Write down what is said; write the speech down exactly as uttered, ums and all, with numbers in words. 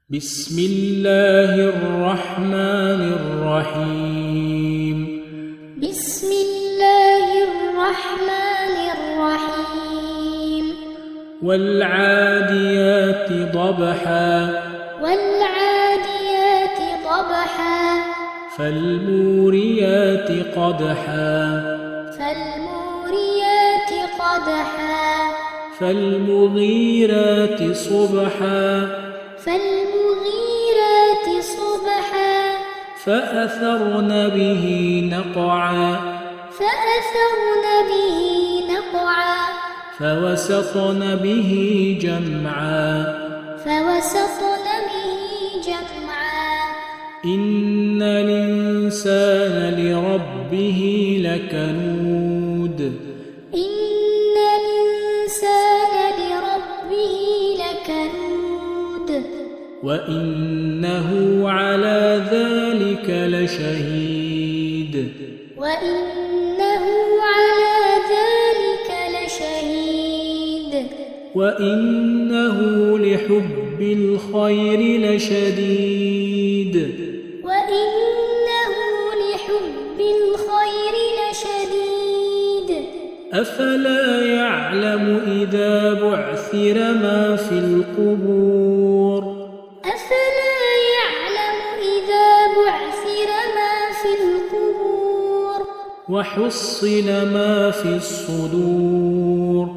بسم الله الرحمن الرحيم بسم الله الرحمن الرحيم والعاديات ضبحا والعاديات ضبحا فالموريات قدحا فالموريات قدحا فالمغيرات صبحا فالمغيرات صبحا فأثرن به نقعا فأثرن به نقعا فوسطن به جمعا فوسطن به جمعا إن الإنسان لربه لكنود إن الإنسان لربه لكنود وإنه على ذلك لشهيد وإنه على ذلك لشهيد وإنه لحب الخير لشديد وإنه لحب الخير لشديد أفلا يعلم إذا بعثر ما في القبور أفلا يعلم إذا بعثر ما في القبور وحصل ما في الصدور